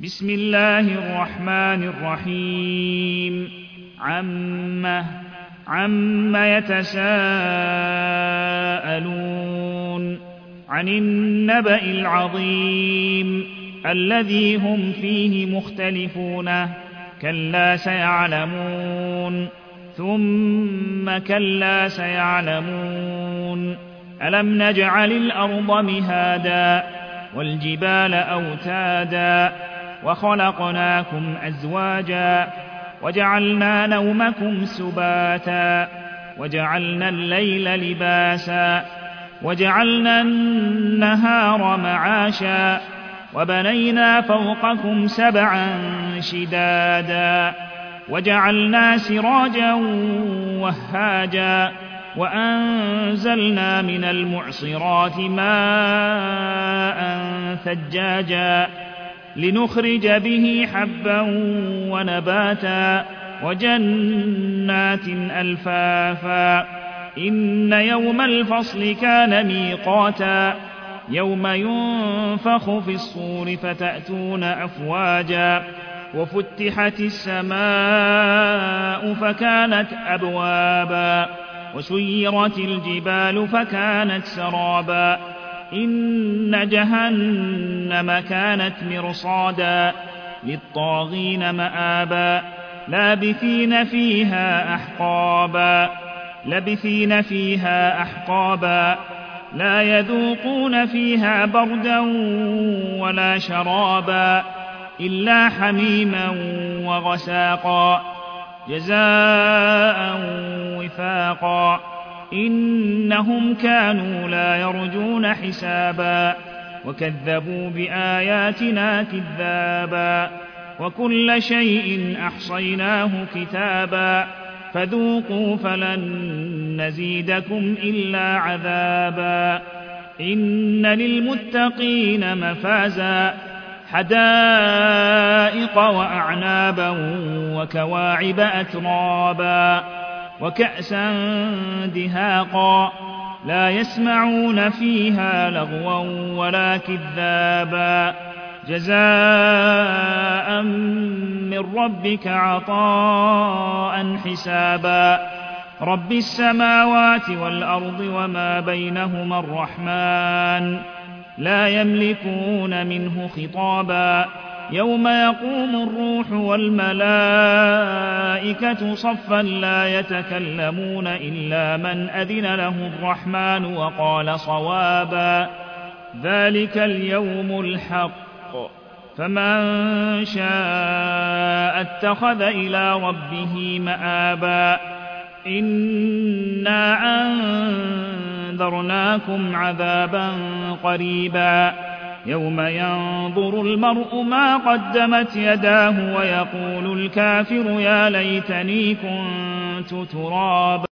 بسم الله الرحمن الرحيم عم يتساءلون عن النبأ العظيم الذي هم فيه مختلفون كلا سيعلمون ثم كلا سيعلمون ألم نجعل الأرض مهادا والجبال أوتادا وخلقناكم أزواجا وجعلنا نومكم سباتا وجعلنا الليل لباسا وجعلنا النهار معاشا وبنينا فوقكم سبعا شدادا وجعلنا سراجا وهاجا وأنزلنا من المعصرات ماء ثجاجا لنخرج به حبا ونباتا وجنات ألفافا إن يوم الفصل كان ميقاتا يوم ينفخ في الصور فتأتون أفواجا وفتحت السماء فكانت أبوابا وسيرت الجبال فكانت سرابا إن جهنم كانت مرصادا للطاغين مآبا لابثين فيها أحقابا لا يذوقون فيها بردا ولا شرابا إلا حميما وغساقا جزاء وفاقا إنهم كانوا لا يرجون حسابا وكذبوا بآياتنا كذابا وكل شيء أحصيناه كتابا فذوقوا فلن نزيدكم إلا عذابا إن للمتقين مفازا حدائق وأعنابا وكواعب أترابا وكأسا دهاقا لا يسمعون فيها لغوا ولا كذابا جزاء من ربك عطاء حسابا رب السماوات والأرض وما بينهما الرحمن لا يملكون منه خطابا يوم يقوم الروح والملائكة صفا لا يتكلمون إلا من أذن له الرحمن وقال صوابا ذلك اليوم الحق فمن شاء اتخذ إلى ربه مآبا إنا أنذرناكم عذابا قريبا يوم ينظر المرء ما قدمت يداه ويقول الكافر يا ليتني كنت ترابا